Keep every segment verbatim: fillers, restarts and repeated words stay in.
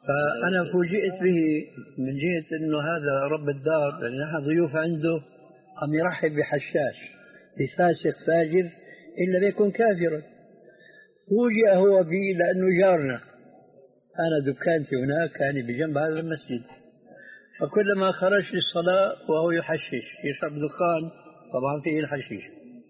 فأنا فوجئت به من جهة أنه هذا رب الدار، لأن نحن ضيوف عنده، قام يرحب بحشاش بفاسق فاجر إلا بيكون كافرا. فوجئ هو بي لأنه جارنا، أنا دكانتي هناك كان بجنب هذا المسجد، فكلما خرج للصلاة وهو يحشش يشرب دخان طبعا فيه الحشيش،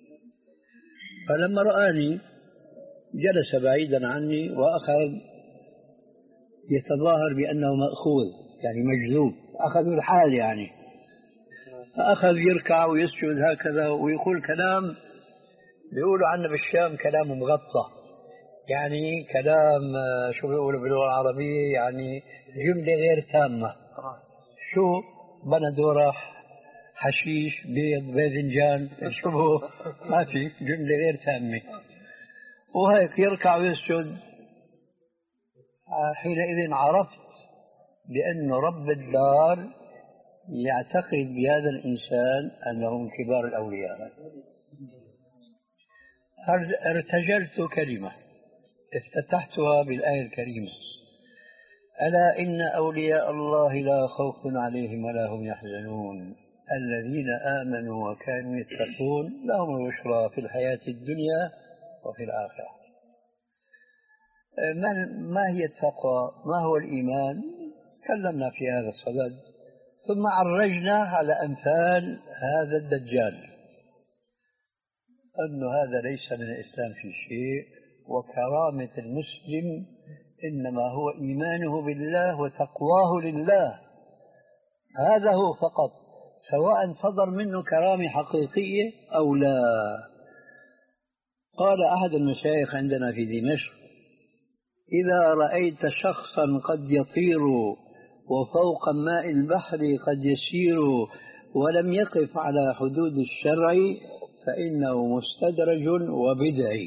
فلما رآني جلس بعيدا عني وأخذ يتظاهر بأنه مأخوذ يعني مجذوب، أخذوا الحال يعني، فأخذ يركع ويسجد هكذا ويقول كلام بيقولوا عنه بالشام كلام مغطى، يعني كلام شو بيقولوا باللغة العربية يعني جملة غير تامة. شو بندورة حشيش بيض باذنجان شو هو، ما في جملة غير تامة، وهيك يركع ويسجد. حينئذ عرفت بأن رب الدار يعتقد بهذا الإنسان أنه من كبار الأولياء. ارتجلت كلمة افتتحتها بالآية الكريمة: ألا إن أولياء الله لا خوف عليهم ولا هم يحزنون الذين آمنوا وكانوا يتقون لهم البشرى في الحياة الدنيا وفي الآخرة. ما هي التقوى؟ ما هو الإيمان؟ تكلمنا في هذا الصدد، ثم عرجنا على أمثال هذا الدجال أن هذا ليس من الإسلام في شيء، وكرامة المسلم إنما هو إيمانه بالله وتقواه لله، هذا هو فقط، سواء صدر منه كرامة حقيقية أو لا. قال أحد المشايخ عندنا في دمشق: إذا رأيت شخصا قد يطير وفوق ماء البحر قد يسير ولم يقف على حدود الشرع فإنه مستدرج وبدعي.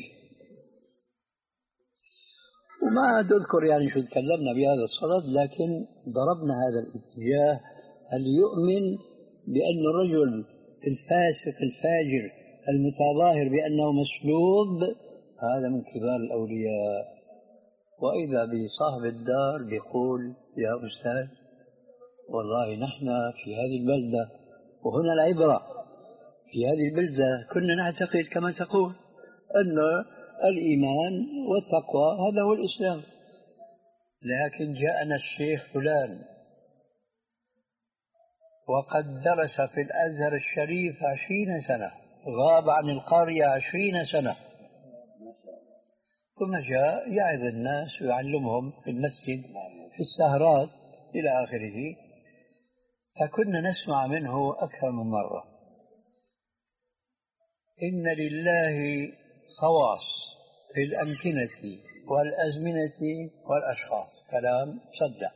وما أذكر يعني شو تكلمنا بهذا الصدد، لكن ضربنا هذا الاتجاه: هل يؤمن بأن الرجل الفاسق الفاجر المتظاهر بأنه مسلوب هذا من كبار الأولياء؟ وإذا بصاحب الدار بيقول: يا أستاذ والله نحن في هذه البلدة، وهنا العبرة، في هذه البلدة كنا نعتقد كما تقول أن الإيمان والتقوى هذا هو الإسلام، لكن جاءنا الشيخ فلان وقد درس في الأزهر الشريف عشرين سنة، غاب عن القرية عشرين سنة، ثم جاء يعظ الناس ويعلمهم في المسجد في السهرات إلى آخره، فكنا نسمع منه أكثر من مرة: إن لله خواص في الأمكنة والأزمنة والأشخاص، كلام صدق.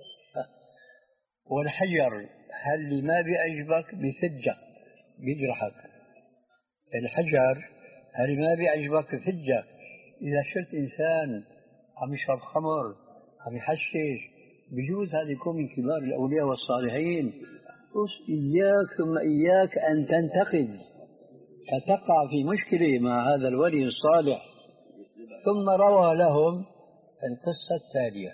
والحجر هل ما بيعجبك بفجك بيجرحك، الحجر هل ما بيعجبك بفجك. إذا شفت إنسان عم يشرب خمر عم يحشش بجوز هذا يكون من كبار الأولياء والصالحين. إياك ثم إياك أن تنتقد فتقع في مشكلة مع هذا الولي الصالح. ثم روى لهم القصة التالية: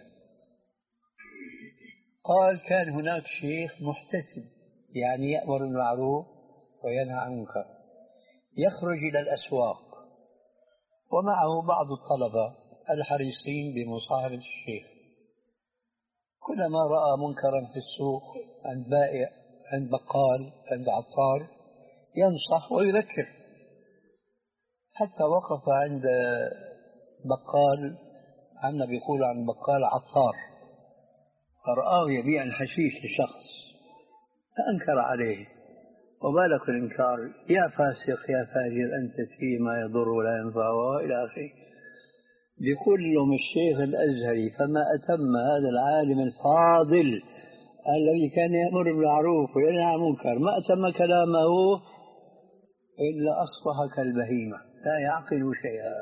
قال كان هناك شيخ محتسب، يعني يأمر بالمعروف وينهى عن المنكر، يخرج إلى الأسواق ومعه بعض الطلبة الحريصين بمصاحبة الشيخ. كلما رأى منكرا في السوق عند بائع عند بقال عند عطار ينصح ويذكر، حتى وقف عند بقال، عنا بيقول عن بقال عطار، فرآه يبيع الحشيش لشخص فأنكر عليه، وبالغ الإنكار: يا فاسق يا فاجر أنت فيما يضر ولا ينفع إلى آخره. بيقول لهم الشيخ الأزهري: فما أتم هذا العالم الفاضل الذي كان يأمر بالمعروف وينهى عن المنكر، ما أتم كلامه إلا أصبح كالبهيمة لا يعقل شيئا.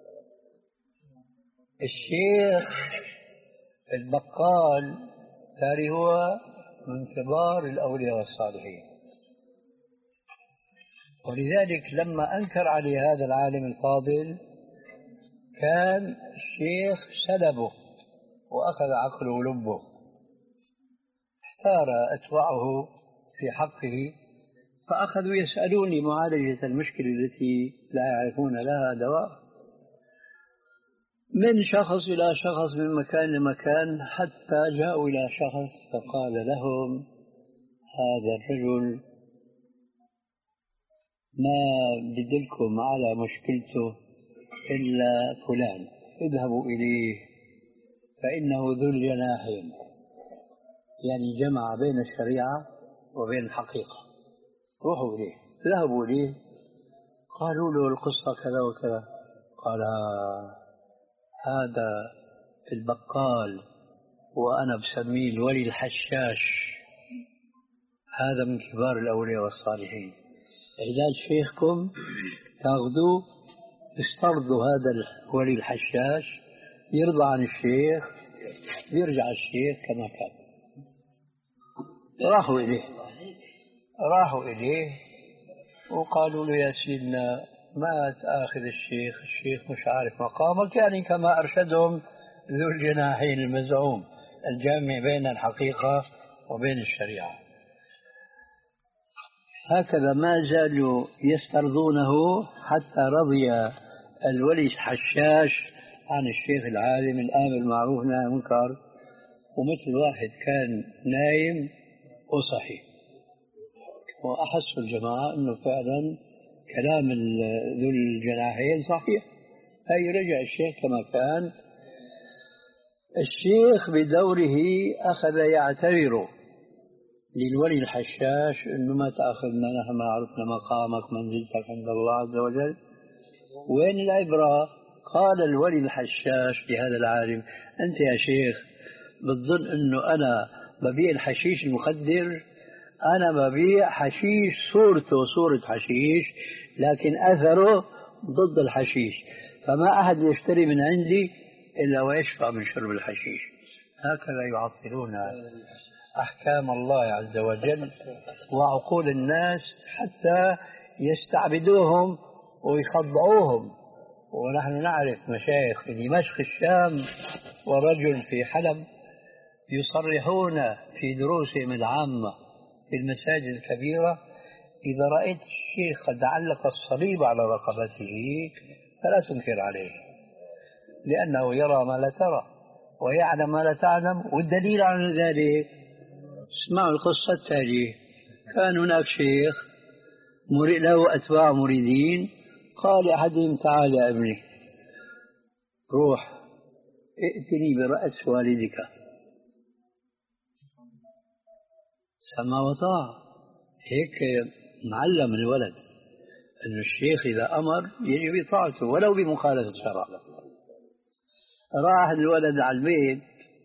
الشيخ البقال تاري هو من كبار الأولياء والصالحين، ولذلك لما أنكر عليه هذا العالم الفاضل كان الشيخ سلبه وأخذ عقله ولبه. احتار أتباعه في حقه فأخذوا يسألوني معالجة المشكلة التي لا يعرفون لها دواء، من شخص إلى شخص، من مكان لمكان، حتى جاءوا إلى شخص فقال لهم: هذا الرجل ما بدلكم على مشكلته إلا فلان، اذهبوا إليه فإنه ذو الجناحين، يعني جمع بين الشريعة وبين الحقيقة. روحوا إليه. ذهبوا إليه، قالوا له القصة كذا وكذا. قال: هذا البقال وأنا بسميه الولي الحشاش، هذا من كبار الأولياء والصالحين. علاج شيخكم تاخذوه استرضوا هذا الولي الحشاش، يرضى عن الشيخ، يرجع الشيخ كما كان. راحوا إليه راحوا إليه وقالوا له: يا سيدنا ما تأخذ الشيخ، الشيخ مش عارف مقامك، يعني كما أرشدهم ذو الجناحين المزعوم الجامع بين الحقيقة وبين الشريعة. هكذا ما زالوا يسترضونه حتى رضي الولي الحشاش عن الشيخ العالم الآمر بالمعروف والنهي عن المنكر، ومثل واحد كان نايم وصحي. وأحس الجماعة أنه فعلا كلام ذو الجناحين صحيح. هي رجع الشيخ كما كان. الشيخ بدوره أخذ يعتبر للولي الحشاش أنه ما تأخذنا، نحن ما عرفنا مقامك منزلتك عند الله عز وجل. وين العبرة؟ قال الولي الحشاش لهذا العالم: أنت يا شيخ بتظن أنه أنا ببيع الحشيش المخدر؟ أنا ببيع حشيش صورته صورة حشيش لكن أثره ضد الحشيش، فما أحد يشتري من عندي إلا ويشفى من شرب الحشيش. هكذا يعطلون أحكام الله عز وجل وعقول الناس حتى يستعبدوهم ويخضعوهم. ونحن نعرف مشايخ في دمشق الشام ورجل في حلب يصرحون في دروسهم العامة في المساجد الكبيرة: إذا رأيت الشيخ قد علق الصليب على رقبته فلا تنكر عليه، لأنه يرى ما لا ترى ويعلم ما لا تعلم. والدليل على ذلك اسمعوا القصة التالية. كان هناك شيخ له أتباع مريدين، قال أحدهم: تعال يا ابني، روح ائتني برأس والدك. سمع وطاع. هيك معلم الولد أن الشيخ إذا أمر يجب طاعته ولو بمخالفة الشرع. راح الولد على البيت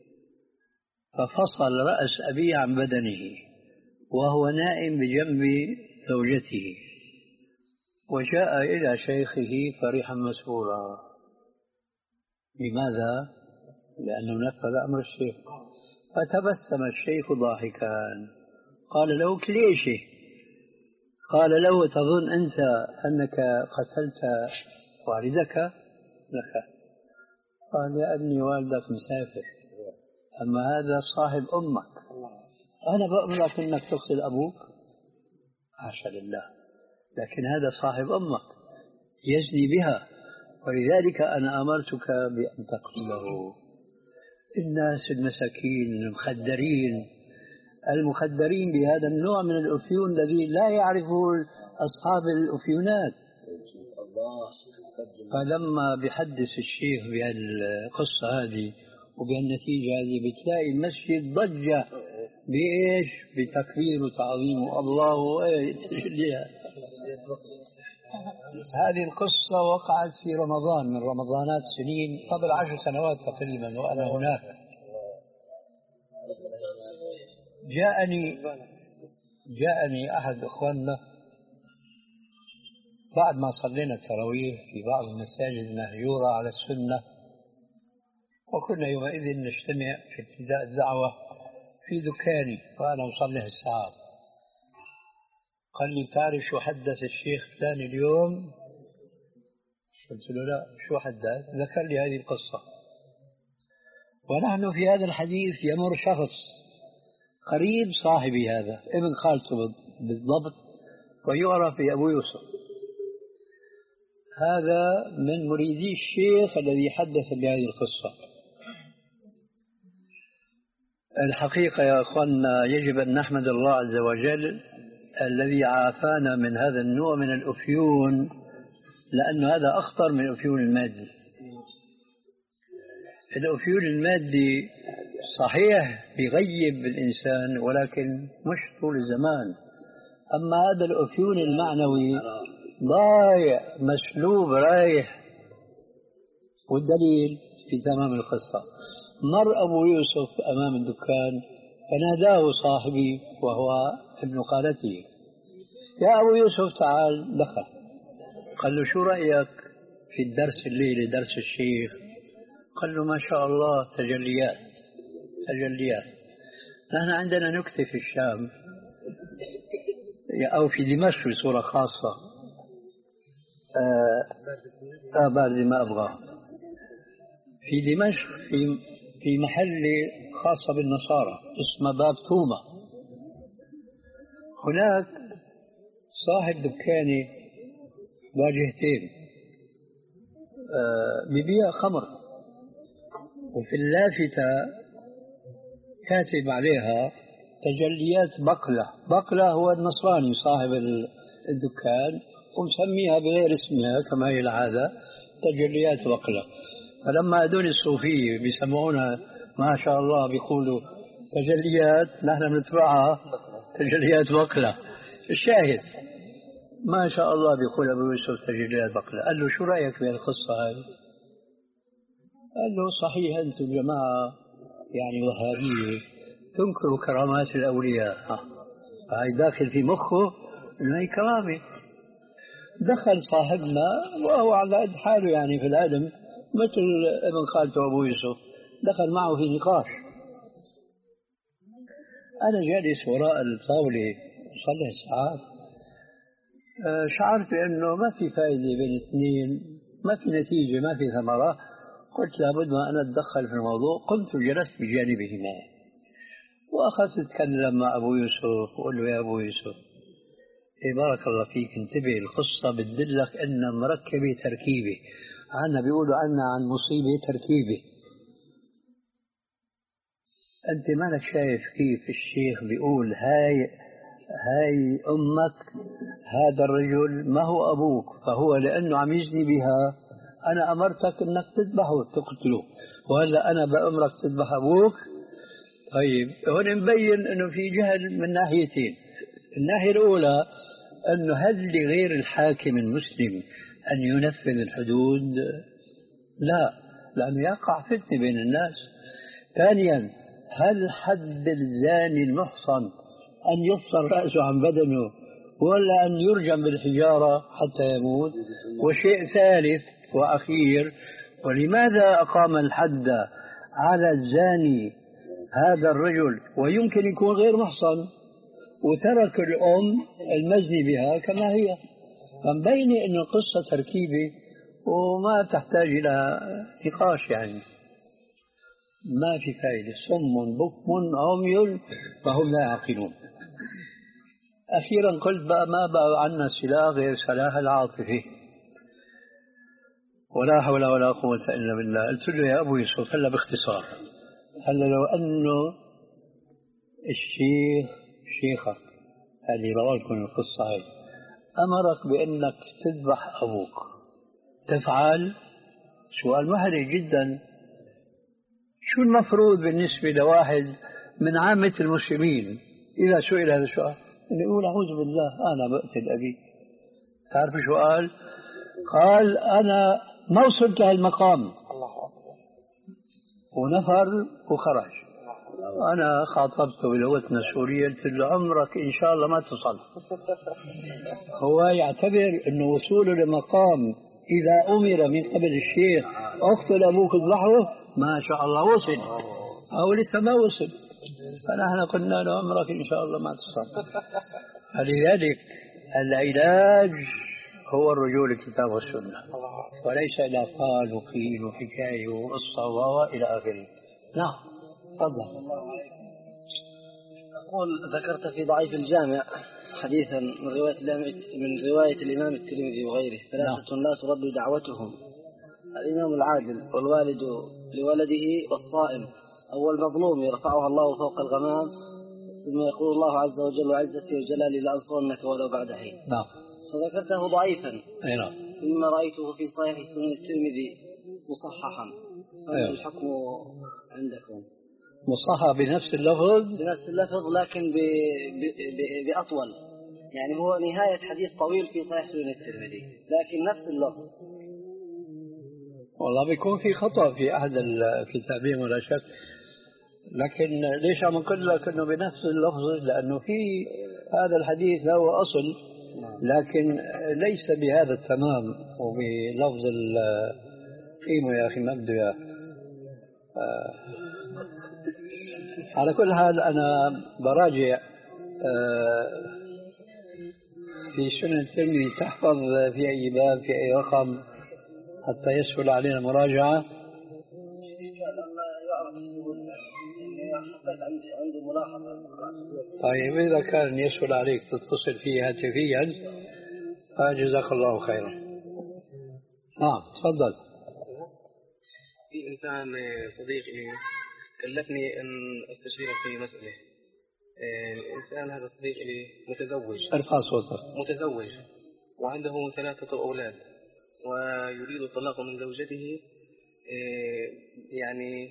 ففصل رأس أبيه عن بدنه وهو نائم بجنب زوجته، وجاء إلى شيخه فرحا مسرورا. لماذا؟ لأنه نفذ أمر الشيخ. فتبسم الشيخ ضاحكا، قال له: ليش؟ قال له: تظن أنت أنك قتلت والدك؟ لك. قال: يا ابني والدك مسافر، أما هذا صاحب أمك، أنا بأمرك أنك تقتل أبوك؟ حاشا لله، لكن هذا صاحب أمك يزني بها، ولذلك أنا أمرتك بأن تقتله. الناس المساكين المخدرين المخدرين بهذا النوع من الأفيون الذي لا يعرفه أصحاب الأفيونات. فلما بيحدث الشيخ بهالقصة هذه وبهالنتيجة هذه بتلاقي المسجد ضجة بإيش؟ بتكبير وتعظيم الله. هذه القصة وقعت في رمضان من رمضانات سنين قبل عشر سنوات تقريبا وأنا هناك. جاءني جاءني أحد إخواننا بعد ما صلينا التراويح في بعض المساجد المهجورة على السنة، وكنا يومئذ نجتمع في ابتداء الدعوة في دكاني وأنا أصلي الساعات. قال لي: تعرف شو حدث الشيخ فلان اليوم؟ قلت له: لا، شو حدث؟ ذكر لي هذه القصة. ونحن في هذا الحديث يمر شخص قريب صاحبي هذا ابن خالته بالضبط، ويعرف بأبو يوسف. هذا من مريدي الشيخ الذي حدث بهذه القصة. الحقيقة يا أخوانا يجب أن نحمد الله عز وجل الذي عافانا من هذا النوع من الأفيون، لأن هذا أخطر من الأفيون المادي. الأفيون المادي صحيح بيغيب الإنسان ولكن مش طول الزمان، أما هذا الأفيون المعنوي ضايع مسلوب رايح. والدليل في تمام القصة، مر أبو يوسف أمام الدكان فناداه صاحبي وهو ابن خالته: يا أبو يوسف تعال. دخل قال له: شو رأيك في الدرس الليلة، درس الشيخ؟ قال له: ما شاء الله تجليات تجليات. نحن عندنا نكتة في الشام أو في دمشق بصورة خاصة، آه بعد ما أبغى، في دمشق في في محل خاصة بالنصارى اسمه باب توما. هناك صاحب دكانة واجهتين آه ببيع خمر، وفي اللافتة كاتب عليها تجليات بقلة. بقلة هو النصراني صاحب الدكان ومسميها بغير اسمها كما هي العادة، تجليات بقلة. فلما هذول الصوفية بيسمعونا ما شاء الله بيقولوا تجليات، نحن بنتبعها تجليات بقلة. الشاهد ما شاء الله بيقول أبو يوسف تجليات بقلة. قال له: شو رأيك في القصة هذه؟ قال له: صحيح أنتم جماعة يعني وهابية تنكروا كرامات الأولياء. هاي داخل في مخه إنه هي كرامة. دخل صاحبنا وهو على قد حاله يعني في العلم مثل ابن خالته أبو يوسف، دخل معه في نقاش. أنا جالس وراء الطاولة صار لي ساعات، شعرت بأنه ما في فائدة بين اثنين، ما في نتيجة، ما في ثمرة. قلت لابد ما أنا أتدخل في الموضوع. قمت وجلست بجانبهما وأخذت أتكلم مع أبو يوسف وقل له: يا أبو يوسف، إيه بارك الله فيك، انتبه، القصة بتدلك أن مركبة تركيبة، عنا بيقولوا عنا عن مصيبة تركيبة. أنت مالك شايف كيف الشيخ بيقول هاي هاي أمك، هذا الرجل ما هو أبوك، فهو لأنه عم يزني بها أنا أمرتك أنك تذبحه تقتله، وهلا أنا بأمرك تذبح أبوك. طيب هون مبين أنه في جهل من ناحيتين. الناحية الأولى أنه هل لغير الحاكم المسلم أن ينفذ الحدود؟ لا، لأنه يقع فتنة بين الناس. ثانيا، هل حد الزاني المحصن أن يفصل رأسه عن بدنه ولا أن يرجم بالحجارة حتى يموت؟ وشيء ثالث وأخير، ولماذا أقام الحد على الزاني هذا الرجل ويمكن يكون غير محصن وترك الأم المزني بها كما هي؟ فمبين أن القصة تركيبة وما تحتاج إلى نقاش، يعني ما في فائدة. صم بكم عمي فهم لا يعقلون. أخيرا قلت بقى ما بقى عنا سلاح غير سلاح العاطفة، ولا حول ولا قوة إلا بالله. قلت له: يا أبو يوسف، هلا باختصار، هلا لو أنه الشيخ شيخك اللي روى لكم القصة هاي أمرك بأنك تذبح أبوك، تفعل؟ سؤال محرج جدا. شو المفروض بالنسبة لواحد من عامة المسلمين إذا سئل هذا السؤال؟ يقول: أعوذ بالله أنا بقتل أبي. تعرف شو قال؟ قال: أنا ما وصلت لهالمقام. ونفر وخرج. أنا خاطبته بلغتنا السورية قلت له: عمرك إن شاء الله ما تصل. هو يعتبر أنه وصوله لمقام إذا أمر من قبل الشيخ اقتل أبوك اذبحه ما شاء الله وصل، أو لسه ما وصل. فنحن قلنا له: عمرك إن شاء الله ما تصل. فلذلك العلاج هو الرجوع للكتاب والسنة، وليس إلى قال وقيل وحكاية وقصة وإلى آخره. نعم تفضل. أقول ذكرت في ضعيف الجامع حديثا من رواية من رواية الإمام الترمذي وغيره ثلاثة لا ترد دعوتهم: الإمام العادل والوالد لولده والصائم، أو المظلوم يرفعها الله فوق الغمام ثم يقول الله عز وجل وعزتي وجلالي لأنصرنك ولو بعد حين. نعم. فذكرته ضعيفا. أي نعم. ثم رأيته في صحيح سنن الترمذي مصححا. فما الحكم عندكم؟ مصحح بنفس اللفظ؟ بنفس اللفظ لكن ب... ب... ب... بأطول، يعني هو نهاية حديث طويل في صحيح سنن الترمذي لكن نفس اللفظ. والله بيكون في خطأ في أحد الكتابين ولا شك، لكن ليش عم أقول لك أنه بنفس اللفظ؟ لأنه في هذا الحديث له أصل لكن ليس بهذا التمام وبلفظ القيمة. يا أخي ما بده يا آه. على كل حال أنا براجع آه في سنن الترمذي، تحفظ في أي باب في أي رقم حتى يسهل علينا مراجعة. طيب إذا كان يسهل عليك تتصل فيه هاتفيا فجزاك الله خيرا. نعم تفضل. في إنسان صديقي كلفني أن أستشيره في مسألة. الإنسان هذا صديقي متزوج، ارفع صوتك، متزوج وعنده ثلاثة أولاد ويريد الطلاق من زوجته يعني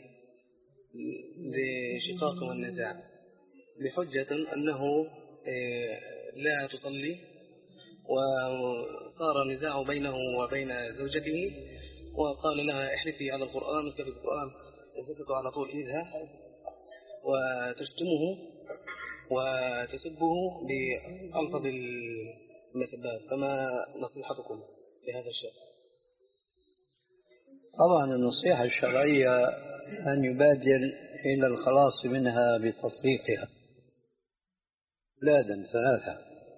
لشقاق والنزاع بحجة أنه لا تصلي، وصار نزاع بينه وبين زوجته وقال لها احلفي على القرآن وكتب القرآن، وزدت على طول إيدها وتشتمه وتسبه بألفظ المسبات. فما نصيحتكم لهذا الشيء؟ طبعا النصيحة الشرعية أن يبادر إلى الخلاص منها بتطليقها أولادا ثلاثة.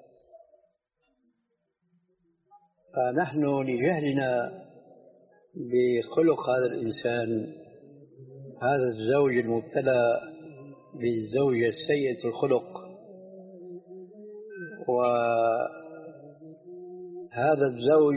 فنحن لجهلنا بخلق هذا الإنسان، هذا الزوج المبتلى بالزوجة سيئة الخلق، وهذا الزوج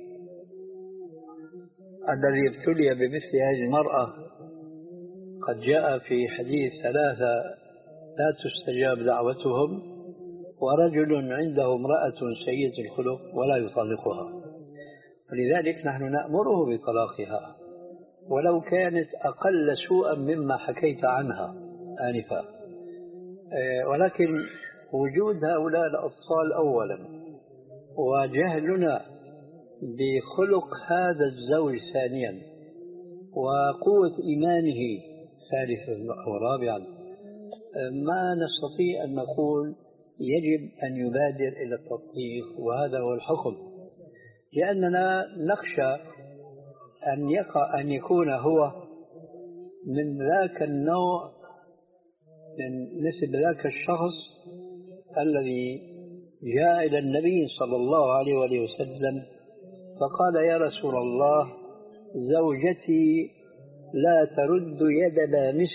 الذي ابتلي بمثل هذه المرأة قد جاء في حديث ثلاثة لا تستجاب دعوتهم، ورجل عنده امرأة سيئة الخلق ولا يطلقها. ولذلك نحن نأمره بطلاقها ولو كانت أقل سوءا مما حكيت عنها آنفا. ولكن وجود هؤلاء الأطفال أولا، وجهلنا بخلق هذا الزوج ثانيا، وقوة إيمانه ثالثا ورابعا، ما نستطيع أن نقول يجب أن يبادر إلى التطبيق، وهذا هو الحكم، لأننا نخشى أن يقع أن يكون هو من ذاك النوع، من مثل ذاك الشخص الذي جاء إلى النبي صلى الله عليه وآله وسلم فقال يا رسول الله زوجتي لا ترد يد لامس،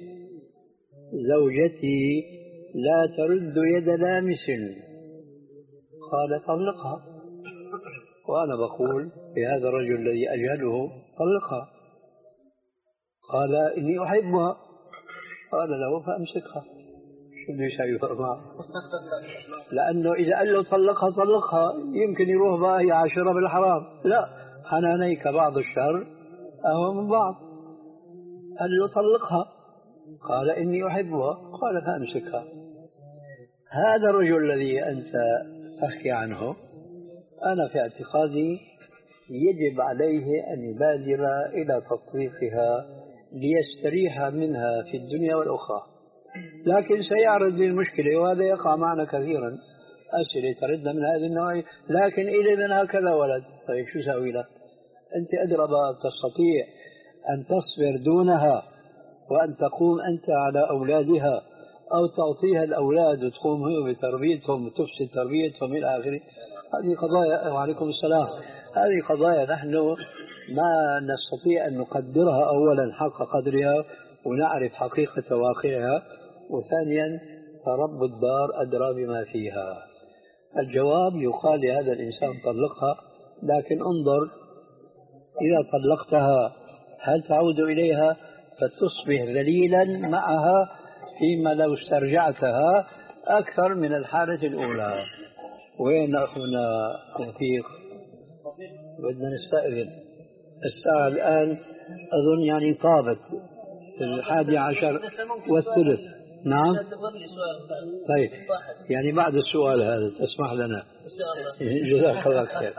زوجتي لا ترد يد لامس، قال طلقها. وأنا بقول بهذا الرجل الذي أجهله طلقها. قال إني أحبها، قال له فأمسكها. شو بده يسوي معه؟ لأنه إذا قال له طلقها طلقها يمكن يروح بقى هي عاشرة بالحرام. لا، حنانيك بعض الشر أهو من بعض. قال له طلقها، قال إني أحبها، قال فأمسكها. هذا الرجل الذي أنت تحكي عنه أنا في اعتقادي يجب عليه أن يبادر إلى تطليقها ليستريح منها في الدنيا والأخرى. لكن سيعرض لي المشكلة، وهذا يقع معنا كثيرا، أسئلة تردنا من هذه النوعية، لكن إذا من هكذا ولد، طيب شو سوي لك؟ أنت أدرى تستطيع أن تصبر دونها وأن تقوم أنت على أولادها، أو تعطيها الأولاد وتقوم هي بتربيتهم وتفسد تربيتهم إلى آخره. هذه قضايا، وعليكم السلام، هذه قضايا نحن ما نستطيع أن نقدرها أولا حق قدرها، ونعرف حقيقة واقعها، وثانيا فرب الدار أدرى بما فيها. الجواب يقال لهذا الإنسان طلقها، لكن انظر إذا طلقتها هل تعود إليها فتصبح ذليلا معها، فيما لو استرجعتها أكثر من الحالة الأولى. وين أخونا توفيق؟ بدنا نستأذن، الساعة الآن أظن يعني طابت الحادي عشر والثلث. نعم طيب، يعني بعد السؤال هذا تسمح لنا؟ جزاك الله خير.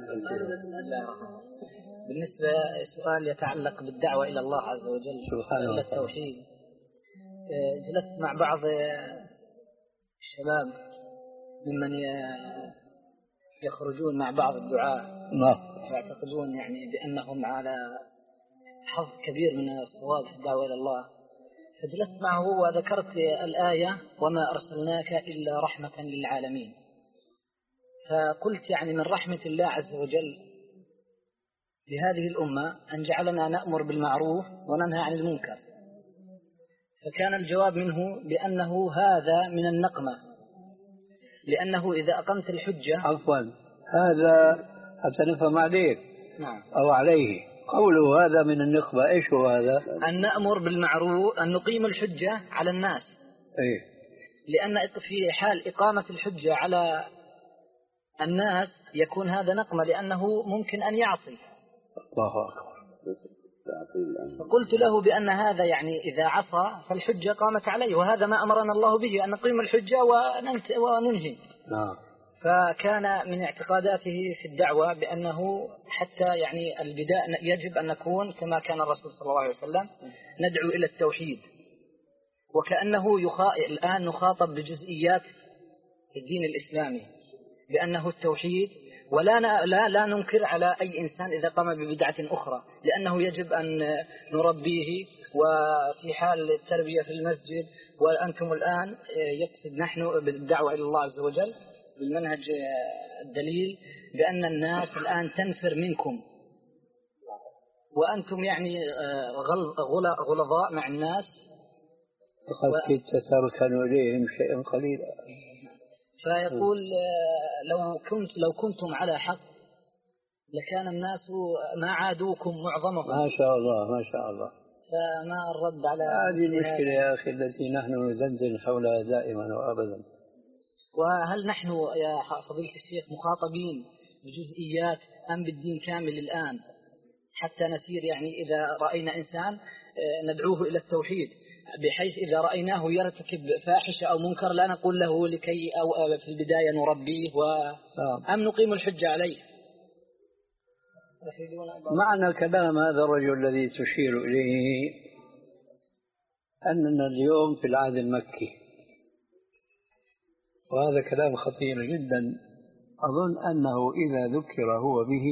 بالنسبة لسؤال يتعلق بالدعوة إلى الله عز وجل سبحانه إلى التوحيد، جلست مع بعض الشباب ممن يخرجون مع بعض الدعاء يعتقدون يعني بأنهم على حظ كبير من الصواب في الدعوة إلى الله، فجلست معه وذكرت الآية وما أرسلناك إلا رحمة للعالمين، فقلت يعني من رحمة الله عز وجل لهذه الأمة أن جعلنا نأمر بالمعروف وننهى عن المنكر، فكان الجواب منه بأنه هذا من النقمة، لأنه إذا أقمت الحجة. عفوا، هذا حتى نفهم عليك. نعم. أو عليه قوله هذا من النقمة، إيش هو هذا؟ أن نأمر بالمعروف، أن نقيم الحجة على الناس. إيه؟ لأن في حال إقامة الحجة على الناس يكون هذا نقمة، لأنه ممكن أن يعصي. الله أكبر. فقلت له بأن هذا يعني إذا عصى فالحجة قامت عليه، وهذا ما أمرنا الله به، أن نقيم الحجة وننهي. نعم. فكان من اعتقاداته في الدعوة بأنه حتى يعني البداية يجب أن نكون كما كان الرسول صلى الله عليه وسلم ندعو إلى التوحيد، وكأنه يخا... الآن نخاطب بجزئيات الدين الإسلامي بأنه التوحيد، ولا لا لا ننكر على أي إنسان إذا قام ببدعة أخرى، لأنه يجب أن نربيه، وفي حال التربية في المسجد. وأنتم الآن يقصد نحن بالدعوة إلى الله عز وجل بالمنهج الدليل بأن الناس الآن تنفر منكم، وأنتم يعني غلظاء مع الناس، فقد كدت تركنوا إليهم شيئا قليلا. فيقول لو كنت لو كنتم على حق لكان الناس ما عادوكم معظمهم. ما شاء الله ما شاء الله. فما الرد على هذه المشكلة يا أخي التي نحن نزلزل حولها دائما وأبدا. وهل نحن يا فضيلة الشيخ مخاطبين بجزئيات أم بالدين كامل الآن، حتى نسير يعني إذا رأينا إنسان ندعوه إلى التوحيد، بحيث إذا رأيناه يرتكب فاحشة أو منكر لا نقول له لكي أو في البداية نربيه و... أم نقيم الحجة عليه؟ معنى كلام هذا الرجل الذي تشير إليه أننا اليوم في العهد المكي، وهذا كلام خطير جدا. أظن أنه إذا ذكر هو به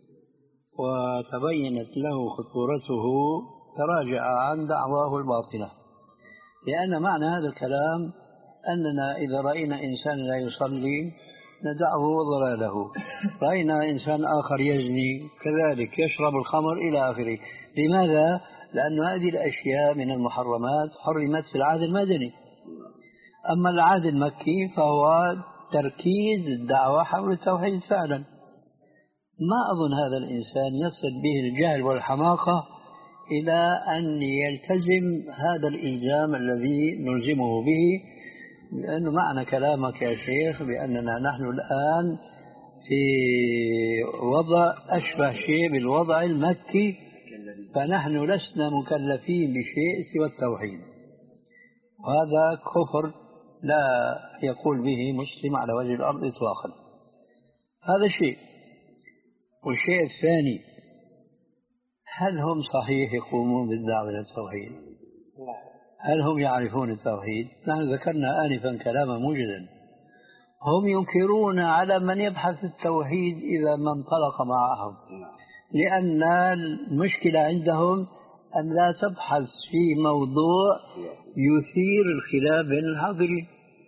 وتبينت له خطورته تراجع عن دعواه الباطلة، لأن معنى هذا الكلام أننا إذا رأينا إنسان لا يصلي ندعه ضلاله، رأينا إنسان آخر يزني كذلك، يشرب الخمر إلى آخره. لماذا؟ لأن هذه الأشياء من المحرمات حرمت في العهد المدني. أما العهد المكي فهو تركيز الدعوة حول التوحيد فعلا. ما أظن هذا الإنسان يصل به الجهل والحماقة إلى أن يلتزم هذا الإلزام الذي نلزمه به، لأنه معنى كلامك يا شيخ بأننا نحن الآن في وضع أشبه شيء بالوضع المكي، فنحن لسنا مكلفين بشيء سوى التوحيد، وهذا كفر لا يقول به مسلم على وجه الأرض إطلاقا. هذا شيء. والشيء الثاني، هل هم صحيح يقومون بالدعوة إلى التوحيد؟ هل هم يعرفون التوحيد؟ نحن ذكرنا آنفا كلاما موجزا. هم ينكرون على من يبحث التوحيد إذا ما انطلق معهم، لأن المشكلة عندهم أن لا تبحث في موضوع يثير الخلاف بين الحاضرين.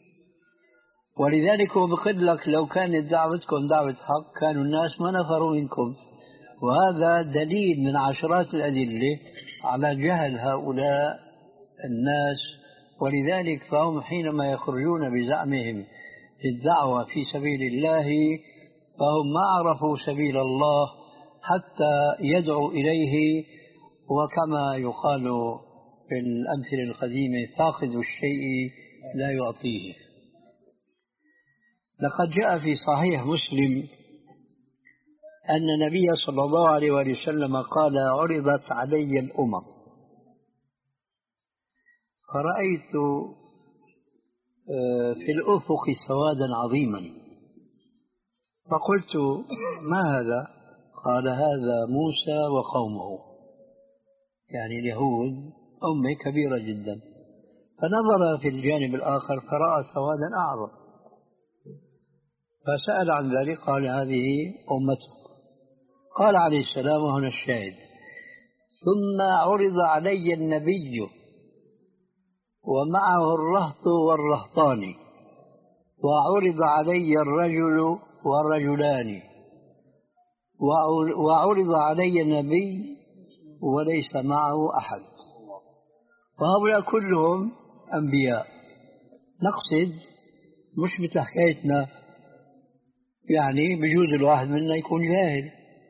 ولذلك هو بقول لك لو كانت دعوتكم دعوة حق كانوا الناس ما نفروا منكم، وهذا دليل من عشرات الأدلة على جهل هؤلاء الناس، ولذلك فهم حينما يخرجون بزعمهم الدعوة في سبيل الله فهم ما عرفوا سبيل الله حتى يدعوا إليه، وكما يقال في الأمثلة القديمة فاقد الشيء لا يعطيه. لقد جاء في صحيح مسلم أن النبي صلى الله عليه وسلم قال: عرضت علي الأمم فرأيت في الأفق سوادا عظيما، فقلت: ما هذا؟ قال: هذا موسى وقومه، يعني اليهود أمة كبيرة جدا. فنظر في الجانب الآخر فرأى سوادا أعظم، فسأل عن ذلك، قال: هذه أمته. قال عليه السلام، وهنا الشاهد: ثم عرض علي النبي ومعه الرهط والرهطان، وعرض علي الرجل والرجلان، وعرض علي النبي وليس معه أحد. فهؤلاء كلهم أنبياء. نقصد مش مثل حكايتنا، يعني بجوز الواحد منا يكون جاهل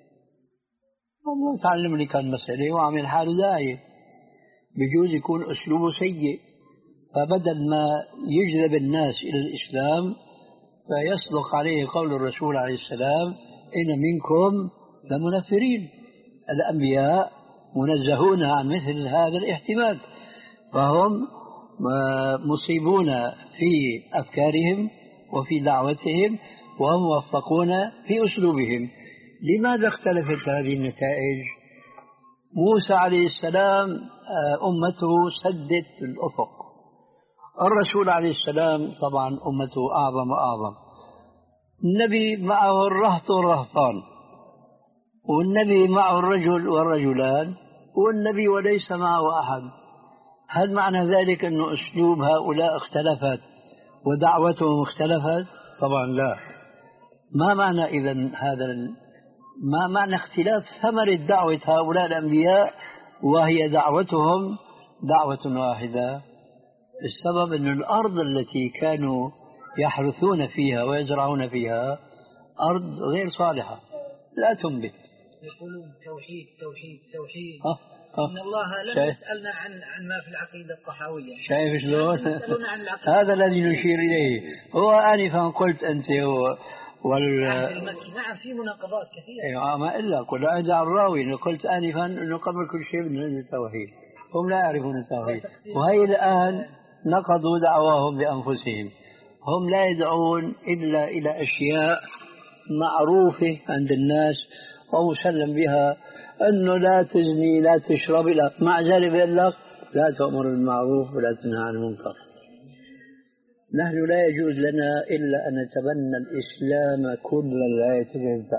تعلم لي كان مسألة وعمل حاله داعية، بجوز يكون أسلوبه سيء، فبدل ما يجذب الناس إلى الإسلام فيصدق عليه قول الرسول عليه السلام: إن منكم لمنفرين. الأنبياء منزهون عن مثل هذا الاحتمال، فهم مصيبون في أفكارهم وفي دعوتهم، وهم موفقون في أسلوبهم. لماذا اختلفت هذه النتائج؟ موسى عليه السلام أمته سدت الأفق، الرسول عليه السلام طبعا أمته أعظم وأعظم، النبي معه الرهط والرهطان، والنبي معه الرجل والرجلان، والنبي وليس معه أحد. هل معنى ذلك أن أسلوب هؤلاء اختلفت ودعوتهم اختلفت؟ طبعا لا. ما معنى إذن هذا؟ ما معنى اختلاف ثمرة دعوة هؤلاء الأنبياء وهي دعوتهم دعوة واحدة؟ السبب أن الأرض التي كانوا يحرثون فيها ويزرعون فيها أرض غير صالحة لا تنبت. يقولون توحيد توحيد توحيد ها ها. إن الله لم يسألنا عن عن ما في العقيدة الطحاوية. شايف شلون؟ عن العقيدة هذا الذي نشير إليه. هو آنفا قلت أنت هو وال نعم في مناقضات كثيرة. أيوة ما إلا قل أدع الراوي. قلت آنفا أنه قبل كل شيء من التوحيد، هم لا يعرفون التوحيد، وهي الآن نقضوا دعواهم بأنفسهم. هم لا يدعون إلا إلى أشياء معروفة عند الناس ومسلم بها، أنه لا تزني لا تشرب، لا مع ذلك يقول لك لا تأمر بالمعروف ولا تنهى عن المنكر. نحن لا يجوز لنا إلا أن نتبنى الإسلام كلا لا يتجزأ،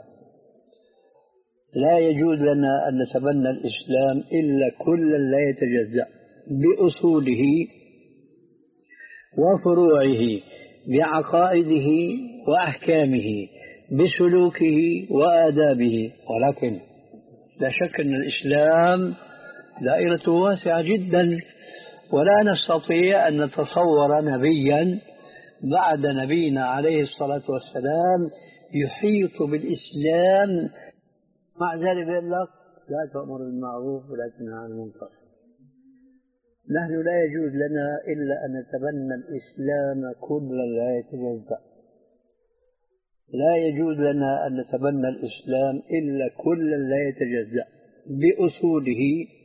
لا يجوز لنا أن نتبنى الإسلام إلا كلا لا يتجزأ، بأصوله وفروعه، بعقائده وأحكامه، بسلوكه وآدابه. ولكن لا شك أن الإسلام دائرته واسعة جدا، ولا نستطيع أن نتصور نبيا بعد نبينا عليه الصلاة والسلام يحيط بالإسلام، مع ذلك يقول لك لا تأمر بالمعروف ولا تنهى عن المنكر. نحن لا يجوز لنا إلا أن نتبنى الإسلام كلا لا يتجزأ، لا يجوز لنا أن نتبنى الإسلام إلا كلا لا يتجزأ، بأصوله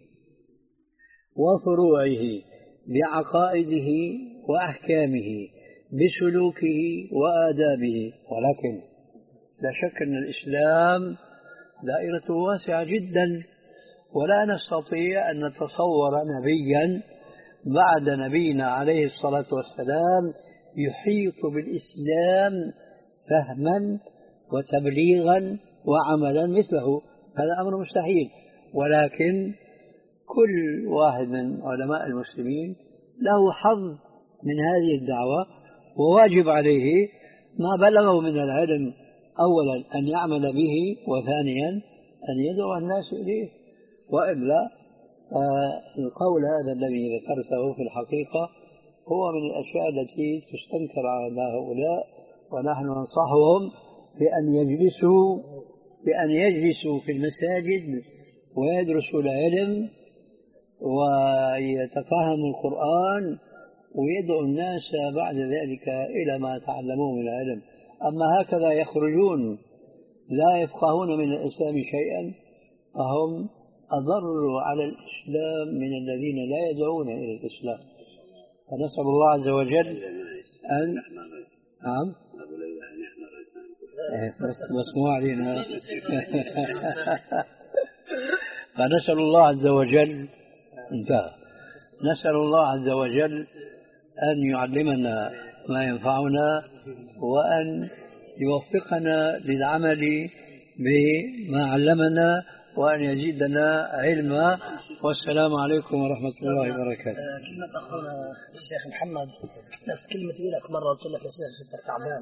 وفروعه، بعقائده وأحكامه، بسلوكه وآدابه. ولكن لا شك أن الإسلام دائرته واسعة جدا، ولا نستطيع أن نتصور نبيا بعد نبينا عليه الصلاة والسلام يحيط بالإسلام فهما وتبليغا وعملا مثله. هذا أمر مستحيل. ولكن كل واحد من علماء المسلمين له حظ من هذه الدعوة، وواجب عليه ما بلغه من العلم أولا أن يعمل به، وثانيا أن يدعو الناس إليه، وإلا فالقول هذا الذي ذكرته في الحقيقة هو من الأشياء التي تستنكر على هؤلاء، ونحن ننصحهم بأن يجلسوا بأن يجلسوا في المساجد ويدرسوا العلم ويتفهموا القرآن ويدعو الناس بعد ذلك إلى ما تعلموه من العلم. أما هكذا يخرجون لا يفقهون من الإسلام شيئا فهم أضر على الإسلام من الذين لا يدعون إلى الإسلام. فنسأل الله عز وجل أن نعم مسموع علينا فنسأل الله عز وجل انتهى نسأل الله عز وجل أن يعلمنا ما ينفعنا وأن يوفقنا للعمل بما علمنا وأن يزيدنا علما. والسلام عليكم ورحمة الله وبركاته. كلمة أخونا الشيخ محمد نفس كلمة لك مرة قلت لك يا شيخ أنت تعبان.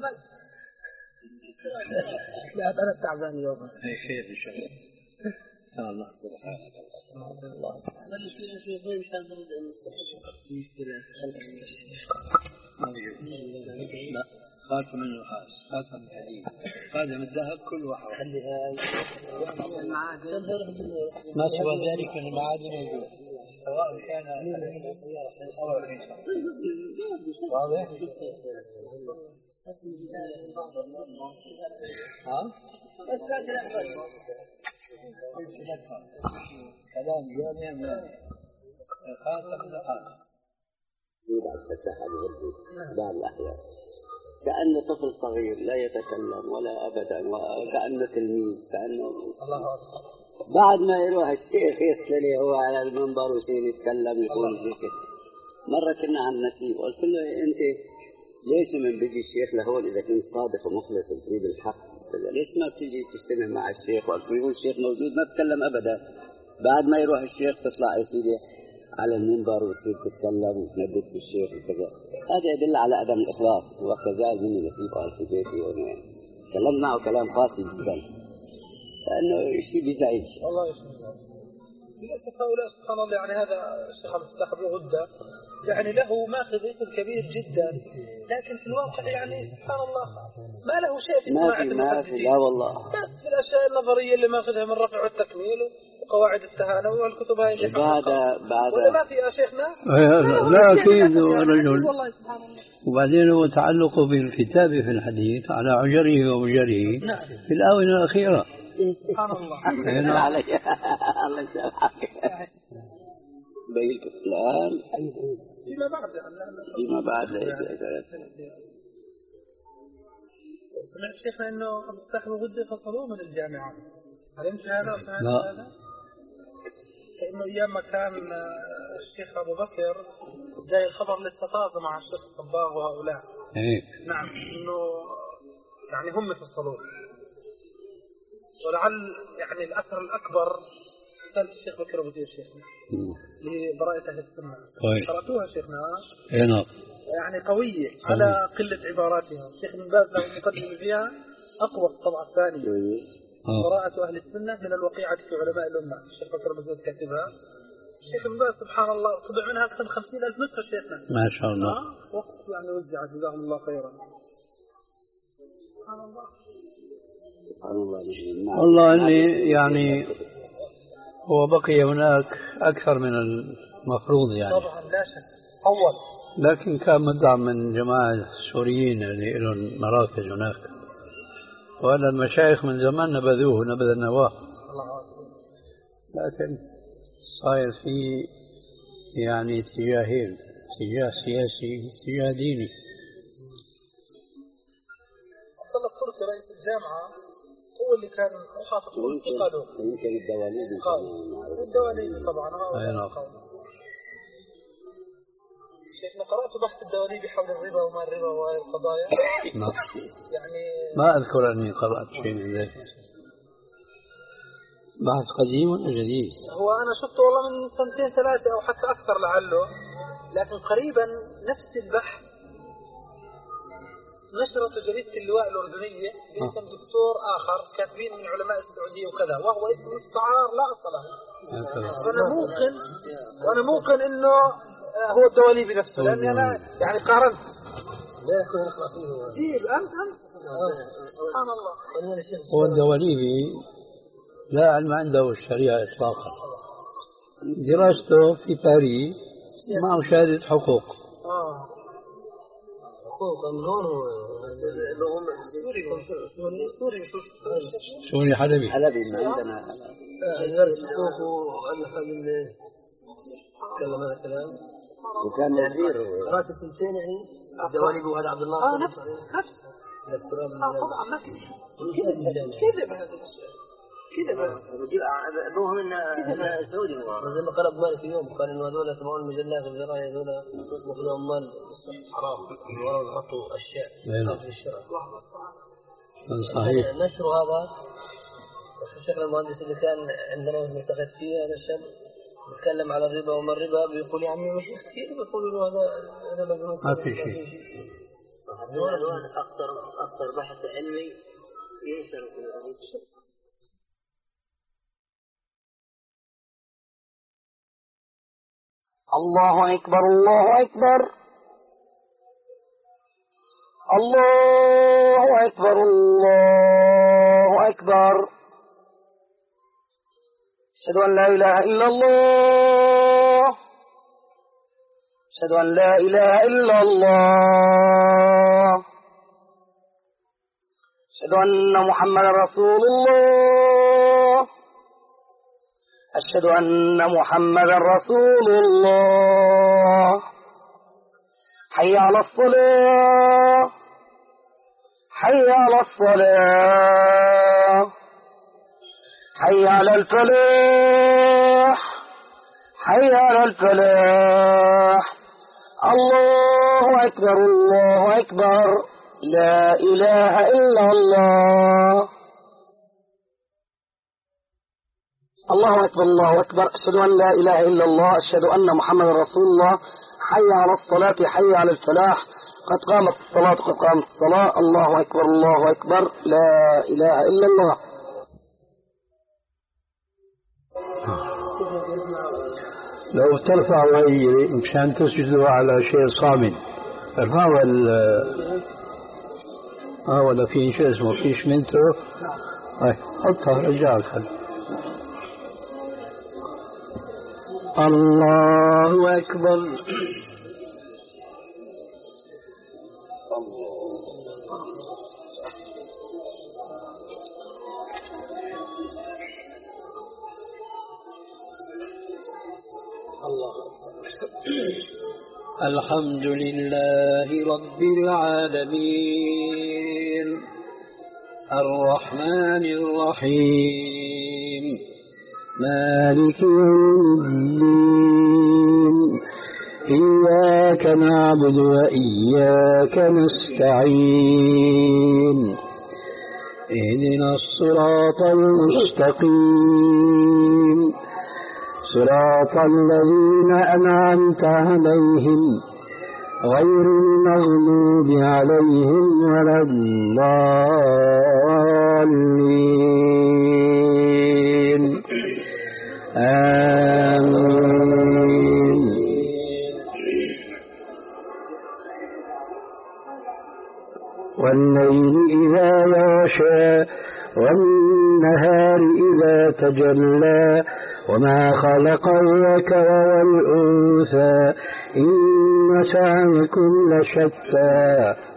لا أنا تعبان اليوم. أي خير إن شاء الله. إن شاء الله. الله. لا خاتم من النحاس خاتم من الحديد خاتم الذهب كل واحد ما سوى ذلك من المعادن يجوز سواء كان واضح. ها كلام جامع من خاتم النحاس يدعى الفتاح على بعض الأحيان كأنه طفل صغير لا يتكلم ولا أبدا وكأنه تلميذ كأنه الله بعد ما يروح الشيخ يسلي هو على المنبر ويصير يتكلم يقول ذكر. مرة كنا عن نسيب قلت له أنت ليش من بيجي الشيخ لهون إذا كنت صادق ومخلص وتريد الحق ليش ما بتيجي تجتمع مع الشيخ وقت يقول الشيخ موجود ما بتكلم أبدا. بعد ما يروح الشيخ تطلع يا سيدي على المنبر وتصير تتكلم وتندد بالشيخ وكذا. هذا يدل على عدم الإخلاص. وكذلك مني نسيب قال في بيتي وأنا تكلمت معه كلام قاسي جدا لأنه شيء بيزعج. الله يسلمك. للأسف هؤلاء سبحان الله يعني هذا الشيخ عبد الفتاح بن غدة يعني له ماخذ اسم كبير جدا لكن في الواقع يعني سبحان الله ما له شيء في ما في ما في لا والله بس في الأشياء النظرية اللي ماخذها من رفع والتكميل وقواعد التهانة والكتب هاي اللي بعد بعد ولا ما في يا شيخنا لا أكيد رجل. وبعدين هو تعلقه بالكتاب في الحديث على عجره ومجره في الآونة الأخيرة. سبحان الله. الله عليك الله يسامحك. بيلك الآن فيما بعد فيما بعد سمعت شيخنا إنه مفتاح غدة فصلوه من الجامعة. هل أنت هذا أو سمعت لا. هذا؟ كأنه أيام ما كان الشيخ أبو بكر جاي الخبر للتفاوض مع الشيخ الصباغ وهؤلاء. إيه. نعم إنه يعني هم فصلوه. ولعل يعني الأثر الأكبر رسالة الشيخ بكر أبو زيد شيخنا لبراءة أهل السنة. قرأتوها شيخنا؟ إيه نعم. يعني قوية على قلة عباراتها. الشيخ بن باز له مقدم فيها أقوى الطبعة الثانية. براءة أهل السنة من الوقيعة في علماء الأمة. الشيخ بكر أبو زيد كاتبها. الشيخ بن باز سبحان الله طبع منها أكثر من خمسين ألف نسخة شيخنا. ما شاء الله. وقت يعني وزعت جزاهم الله خيرا. سبحان الله. سبحان الله. والله إني يعني هو بقي هناك أكثر من المفروض يعني. طبعا لا شك. أول. لكن كان مدعم من جماعة سوريين اللي لهم مراكز هناك. وأنا المشايخ من زمان نبذوه نبذ النواه. لكن صاير في يعني اتجاهين اتجاه سياسي اتجاه ديني. عبد الله التركي رئيس الجامعة هو اللي كان محافظ انتقاله. يمكن الدواليب. الدواليب طبعا. أي نعم. شيخنا قرأت بحث الدواليب حول الربا وما الربا وهذه القضايا. نعم. يعني ما أذكر أني قرأت شيء من ذلك. بحث قديم ولا جديد؟ هو أنا شفته والله من سنتين ثلاثة أو حتى أكثر لعله، لكن قريبا نفس البحث نشرت جريدة اللواء الأردنية باسم دكتور آخر كاتبين من علماء السعودية وكذا، وهو اسم مستعار لا أصل له. وأنا موقن وأنا موقن إنه هو الدواليبي نفسه، لأني أنا يعني قارنت. لا يكون يقرأ فيه. إيه أنت أنت سبحان الله. هو الدواليبي لا علم عنده الشريعة إطلاقا. دراسته في باريس مع شهادة حقوق. آه. حقوق من هون لهم سوري سوري سوري حلبي. حلبي ما عندنا. درس حقوق وألف من تكلم هذا الكلام. وكان نذير. دراسة سنتين يعني. الدواليب وهذا عبد الله. آه نفس نفس. آه طبعا ما كذب هذا الشيء. كذا ابوه من سعودي هو زي ما قال ابو مالك اليوم، قال انه هذول يسمعون المجلات والجرايد هذول ياخذون اموال حرام ورا يحطوا اشياء في الشرع. صحيح. نشر هذا الشيخ المهندس اللي كان عندنا ملتقيت فيه، هذا الشاب بيتكلم على الربا وما الربا، بيقول يا عمي مش كثير، بيقولوا له هذا ربا ما في شيء. هذا اكثر اكثر بحث علمي ينشر في الشرع. الله أكبر الله أكبر الله أكبر الله أكبر. أشهد أن لا إله إلا الله أشهد أن لا إله إلا الله أشهد أن محمدا رسول الله أشهد أن محمدا رسول الله. حي على الصلاة حي على الصلاة حي على الفلاح حي على الفلاح. الله أكبر الله أكبر لا إله إلا الله. الله أكبر الله أكبر. أشهد أن لا إله إلا الله أشهد أن محمد رسول الله. حي على الصلاة حي على الفلاح قد قامت الصلاة قد قامت الصلاة. الله أكبر الله أكبر لا إله إلا الله. لو ترفع وجهي مشان تسجدوا على شيء صامد، ارفعوا ال اه ولا في شيء اسمه في شمنته، هاي حطها رجع الخل. الله أكبر. الحمد لله رب العالمين الرحمن الرحيم مالك يوم الدين إياك نعبد وإياك نستعين اهدنا الصراط المستقيم صراط الذين أنعمت عليهم غير المغضوب عليهم ولا الضالين آمين. والليل إذا يغشى والنهار إذا تجلى وما خلق الذكر والأنثى إن سعيكم لشتى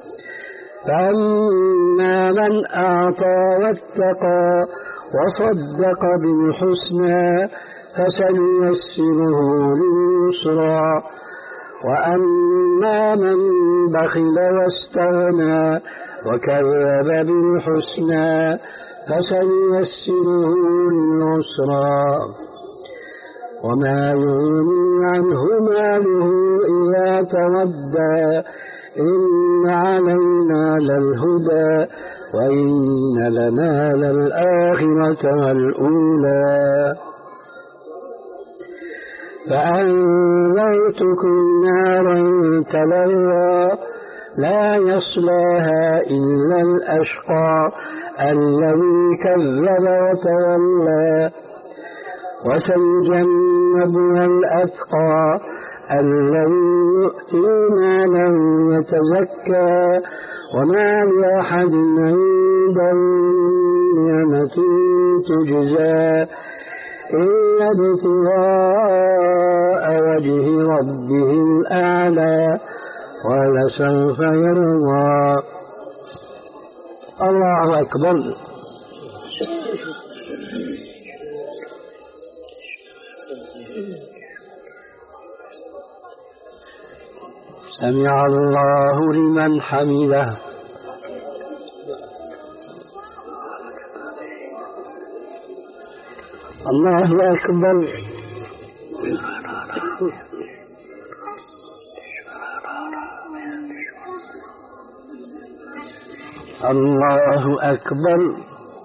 فأما من أعطى واتقى وصدق بالحسنى فسنيسره لليسرى وأما من بخل واستغنى وكذب بالحسنى فسنيسره للعسرى وما يغني عنه ماله إذا تردى إن علينا للهدى وإن لنا للآخرة والأولى فأنذرتكم نارا تلظى لا يصلاها إلا الأشقى الذي كذب وتولى وسيجنبها الأتقى الذي يؤتي ماله يتزكى وما لأحد عنده نعمة تجزى إلا ابتغاء وجه ربه الأعلى ولسوف يرضى. الله أكبر. سمع الله لمن حمده. الله أكبر. الله أكبر.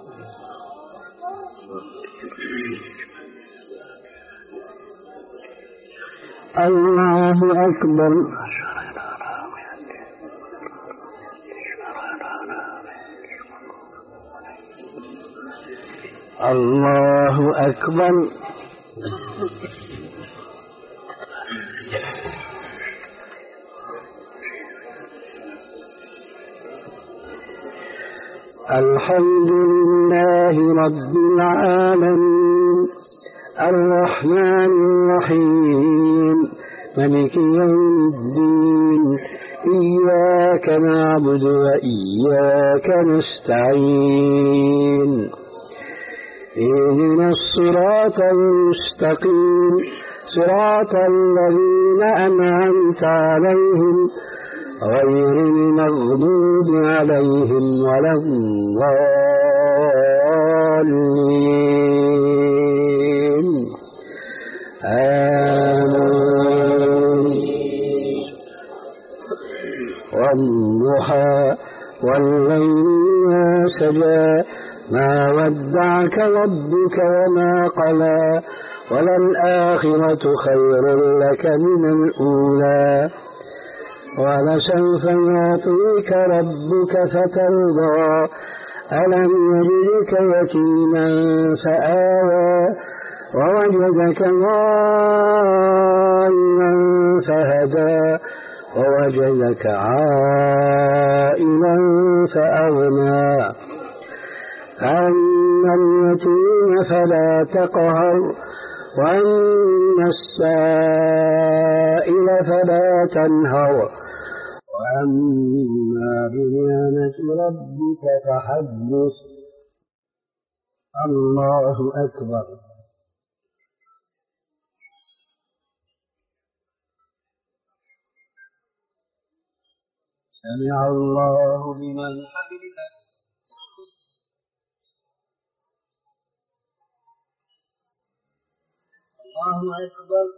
الله أكبر. الله أكبر. الحمد لله رب العالمين الرحمن الرحيم مالك يوم الدين إياك نعبد وإياك نستعين اهدنا الصراط المستقيم صراط الذين أنعمت عليهم غير المغضوب عليهم ولا الضالين. آمين. والضحى والليل ما سجى ما ودعك ربك وما قلى وللآخرة خير لك من الأولى ولسوف يعطيك ربك فترضى ألم يجدك يتيما فآوى ووجدك ضالا فهدى ووجدك عائلا فأغنى أما اليتيم فلا تقهر وأما السائل فلا تنهر وأما بنعمة ربك فحدث. الله أكبر. سمع الله لمن حمده. الله أكبر.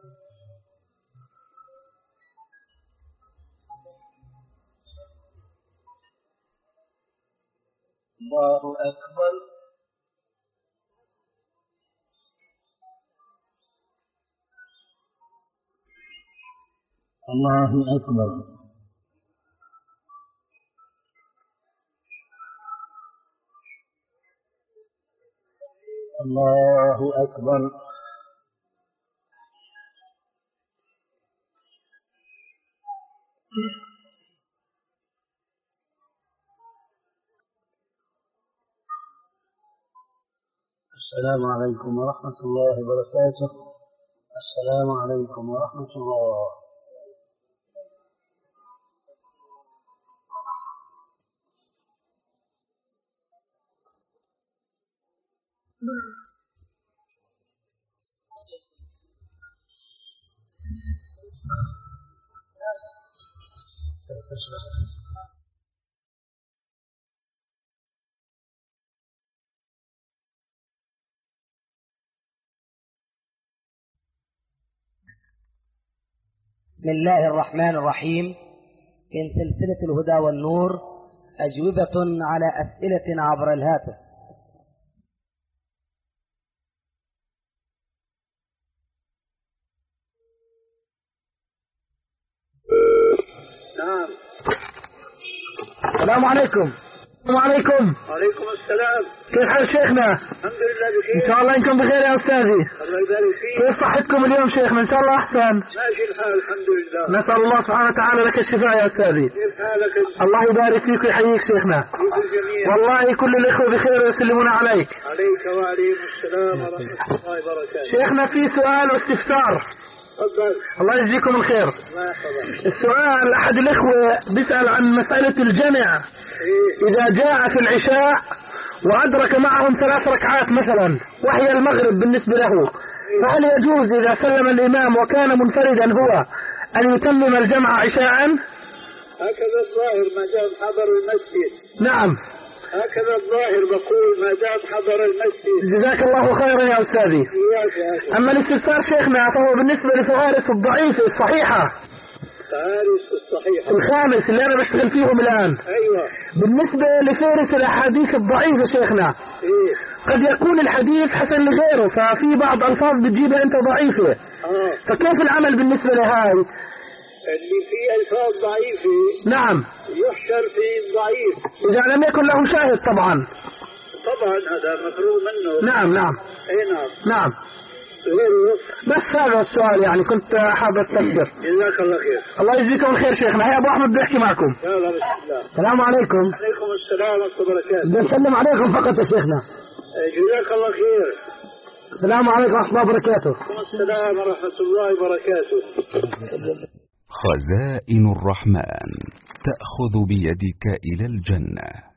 الله أكبر. الله أكبر. الله أكبر. السلام عليكم ورحمة الله وبركاته. السلام عليكم ورحمة الله. بسم الله الرحمن الرحيم. من سلسلة الهدى والنور أجوبة على أسئلة عبر الهاتف. نعم. السلام عليكم. السلام عليكم. وعليكم السلام. كيف حال شيخنا؟ الحمد لله بخير. ان شاء الله انكم بخير يا استاذي. الله يبارك فيك. كيف صحتكم اليوم شيخنا؟ ان شاء الله احسن. ماشي الحال الحمد لله. نسال الله سبحانه وتعالى لك الشفاء يا استاذي. كيف حالك؟ الله يبارك فيك ويحييك شيخنا. كيف الجميع؟ والله كل الاخوه بخير ويسلمون عليك. عليك وعليكم السلام ورحمه الله وبركاته. شيخنا في سؤال واستفسار. تفضل. الله يجزيكم الخير. الله يحفظك. السؤال احد الاخوه بيسال عن مساله الجمع. إذا جاء في العشاء وأدرك معهم ثلاث ركعات مثلا وهي المغرب بالنسبة له، فهل يجوز إذا سلم الإمام وكان منفردا هو أن يتمم الجمع عشاء؟ هكذا الظاهر ما دام حضر المسجد. نعم هكذا الظاهر بقول ما دام حضر المسجد. جزاك الله خيرا يا أستاذي. أما الاستفسار شيخنا فهو بالنسبة لفوارس الضعيفة الصحيحة. فارس الصحيحة الخامس اللي أنا بشتغل فيهم الآن. أيوة. بالنسبة لفارس الأحاديث الضعيفة شيخنا، إيه؟ قد يكون الحديث حسن لغيره، ففي بعض ألفاظ بتجيبها أنت ضعيفة. آه. فكيف العمل بالنسبة لهاي؟ اللي فيه ألفاظ ضعيفة نعم يحشر في الضعيف إذا لم يكن له شاهد طبعا. طبعا هذا مفروغ منه. نعم نعم. أي نعم. نعم. بس هذا السؤال يعني كنت حابب استفسر. جزاك الله خير. الله يجزيكم الخير شيخنا. هيا ابو احمد بيحكي معكم. يلا بسم الله. السلام عليكم. عليكم السلام ورحمه الله وبركاته. بدي اسلم عليكم فقط يا شيخنا. جزاك الله خير. السلام عليكم ورحمه الله وبركاته. وعليكم السلام ورحمه الله وبركاته. خزائن الرحمن تأخذ بيدك إلى الجنة.